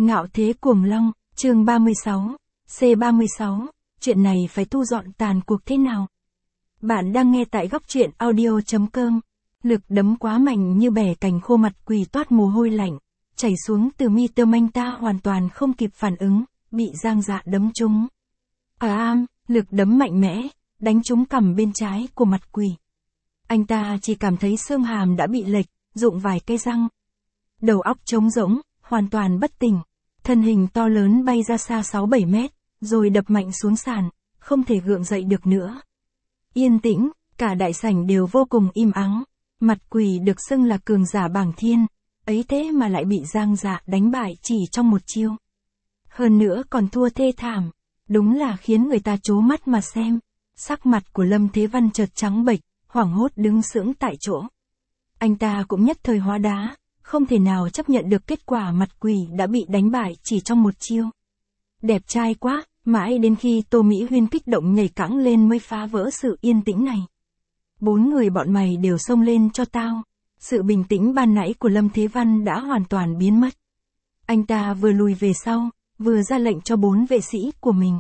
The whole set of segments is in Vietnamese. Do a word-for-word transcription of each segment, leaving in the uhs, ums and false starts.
Ngạo thế cuồng long, chương ba mươi sáu, C ba mươi sáu, chuyện này phải thu dọn tàn cuộc thế nào? Bạn đang nghe tại góc truyện audio.com. Lực đấm quá mạnh như bẻ cành khô, mặt Quỳ toát mồ hôi lạnh, chảy xuống từ mi tâm. Anh ta hoàn toàn không kịp phản ứng, bị Giang Dạ đấm trúng. À am, lực đấm mạnh mẽ, đánh trúng cằm bên trái của mặt Quỳ. Anh ta chỉ cảm thấy xương hàm đã bị lệch, rụng vài cây răng. Đầu óc trống rỗng, hoàn toàn bất tỉnh. Thân hình to lớn bay ra xa sáu bảy mét, rồi đập mạnh xuống sàn, không thể gượng dậy được nữa. Yên tĩnh, cả đại sảnh đều vô cùng im ắng. Mặt Quỳ được xưng là cường giả bảng thiên, ấy thế mà lại bị Giang Dạ đánh bại chỉ trong một chiêu. Hơn nữa còn thua thê thảm, đúng là khiến người ta trố mắt mà xem. Sắc mặt của Lâm Thế Văn chợt trắng bệch, hoảng hốt đứng sững tại chỗ. Anh ta cũng nhất thời hóa đá, không thể nào chấp nhận được kết quả mặt Quỳ đã bị đánh bại chỉ trong một chiêu. Đẹp trai quá, mãi đến khi Tô Mỹ Huyên kích động nhảy cẫng lên mới phá vỡ sự yên tĩnh này. Bốn người bọn mày đều xông lên cho tao. Sự bình tĩnh ban nãy của Lâm Thế Văn đã hoàn toàn biến mất. Anh ta vừa lùi về sau, vừa ra lệnh cho bốn vệ sĩ của mình.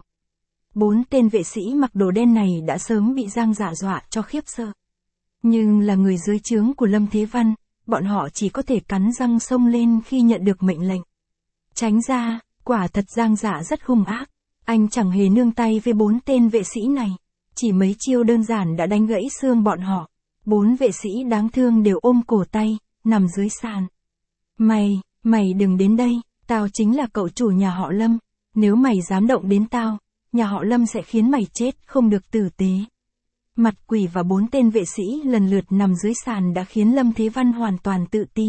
Bốn tên vệ sĩ mặc đồ đen này đã sớm bị Giang Dạ dọa cho khiếp sợ. Nhưng là người dưới trướng của Lâm Thế Văn, bọn họ chỉ có thể cắn răng xông lên khi nhận được mệnh lệnh. Tránh ra, quả thật Giang Dạ rất hung ác. Anh chẳng hề nương tay với bốn tên vệ sĩ này. Chỉ mấy chiêu đơn giản đã đánh gãy xương bọn họ. Bốn vệ sĩ đáng thương đều ôm cổ tay, nằm dưới sàn. Mày, mày đừng đến đây, tao chính là cậu chủ nhà họ Lâm. Nếu mày dám động đến tao, nhà họ Lâm sẽ khiến mày chết không được tử tế. Mặt Quỳ và bốn tên vệ sĩ lần lượt nằm dưới sàn đã khiến Lâm Thế Văn hoàn toàn tự ti.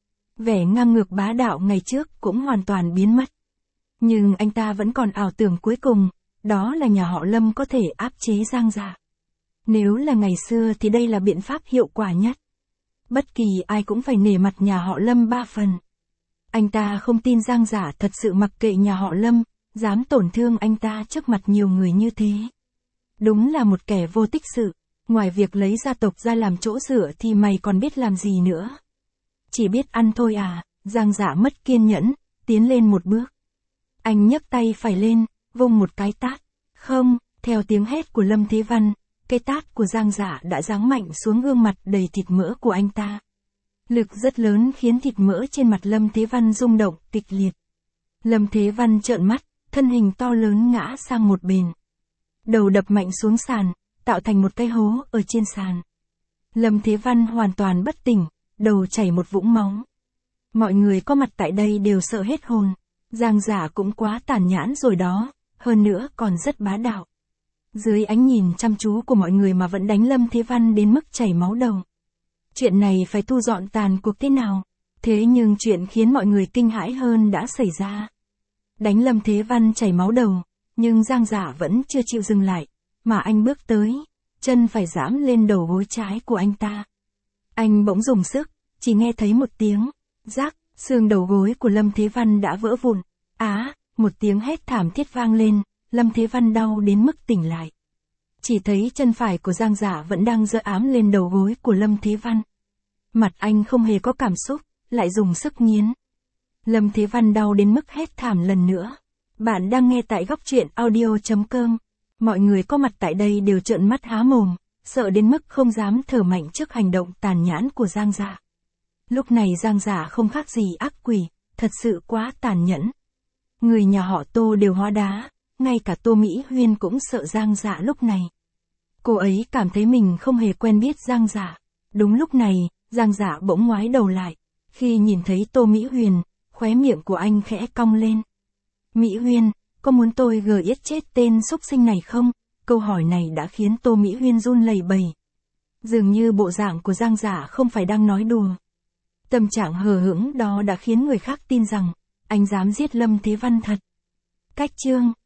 Vẻ ngang ngược bá đạo ngày trước cũng hoàn toàn biến mất. Nhưng anh ta vẫn còn ảo tưởng cuối cùng, đó là nhà họ Lâm có thể áp chế Giang Dạ. Nếu là ngày xưa thì đây là biện pháp hiệu quả nhất. Bất kỳ ai cũng phải nể mặt nhà họ Lâm ba phần. Anh ta không tin Giang Dạ thật sự mặc kệ nhà họ Lâm, dám tổn thương anh ta trước mặt nhiều người như thế. Đúng là một kẻ vô tích sự, ngoài việc lấy gia tộc ra làm chỗ dựa thì mày còn biết làm gì nữa. Chỉ biết ăn thôi à. Giang Dạ mất kiên nhẫn, tiến lên một bước. Anh nhấc tay phải lên, vung một cái tát. Không, theo tiếng hét của Lâm Thế Văn, cái tát của Giang Dạ đã giáng mạnh xuống gương mặt đầy thịt mỡ của anh ta. Lực rất lớn khiến thịt mỡ trên mặt Lâm Thế Văn rung động kịch liệt. Lâm Thế Văn trợn mắt, thân hình to lớn ngã sang một bên. Đầu đập mạnh xuống sàn, tạo thành một cái hố ở trên sàn. Lâm Thế Văn hoàn toàn bất tỉnh, đầu chảy một vũng máu. Mọi người có mặt tại đây đều sợ hết hồn. Giang Dạ cũng quá tàn nhẫn rồi đó, hơn nữa còn rất bá đạo. Dưới ánh nhìn chăm chú của mọi người mà vẫn đánh Lâm Thế Văn đến mức chảy máu đầu. Chuyện này phải thu dọn tàn cuộc thế nào? Thế nhưng chuyện khiến mọi người kinh hãi hơn đã xảy ra. Đánh Lâm Thế Văn chảy máu đầu, nhưng Giang Dạ vẫn chưa chịu dừng lại, mà anh bước tới, chân phải giẫm lên đầu gối trái của anh ta. Anh bỗng dùng sức, chỉ nghe thấy một tiếng rắc, xương đầu gối của Lâm Thế Văn đã vỡ vụn. Á, một tiếng hét thảm thiết vang lên, Lâm Thế Văn đau đến mức tỉnh lại. Chỉ thấy chân phải của Giang Dạ vẫn đang giơ ám lên đầu gối của Lâm Thế Văn. Mặt anh không hề có cảm xúc, lại dùng sức nghiến. Lâm Thế Văn đau đến mức hét thảm lần nữa. Bạn đang nghe tại góc truyện audio.com. Mọi người có mặt tại đây đều trợn mắt há mồm, sợ đến mức không dám thở mạnh trước hành động tàn nhẫn của Giang Dạ. Lúc này Giang Dạ không khác gì ác quỷ, thật sự quá tàn nhẫn. Người nhà họ Tô đều hóa đá, ngay cả Tô Mỹ Huyên cũng sợ Giang Dạ lúc này. Cô ấy cảm thấy mình không hề quen biết Giang Dạ. Đúng lúc này, Giang Dạ bỗng ngoái đầu lại. Khi nhìn thấy Tô Mỹ Huyên, khóe miệng của anh khẽ cong lên. Mỹ Huyên, có muốn tôi gờ yết chết tên xúc sinh này không? Câu hỏi này đã khiến Tô Mỹ Huyên run lẩy bẩy. Dường như bộ dạng của Giang Dạ không phải đang nói đùa. Tâm trạng hờ hững đó đã khiến người khác tin rằng anh dám giết Lâm Thế Văn thật. Cách chương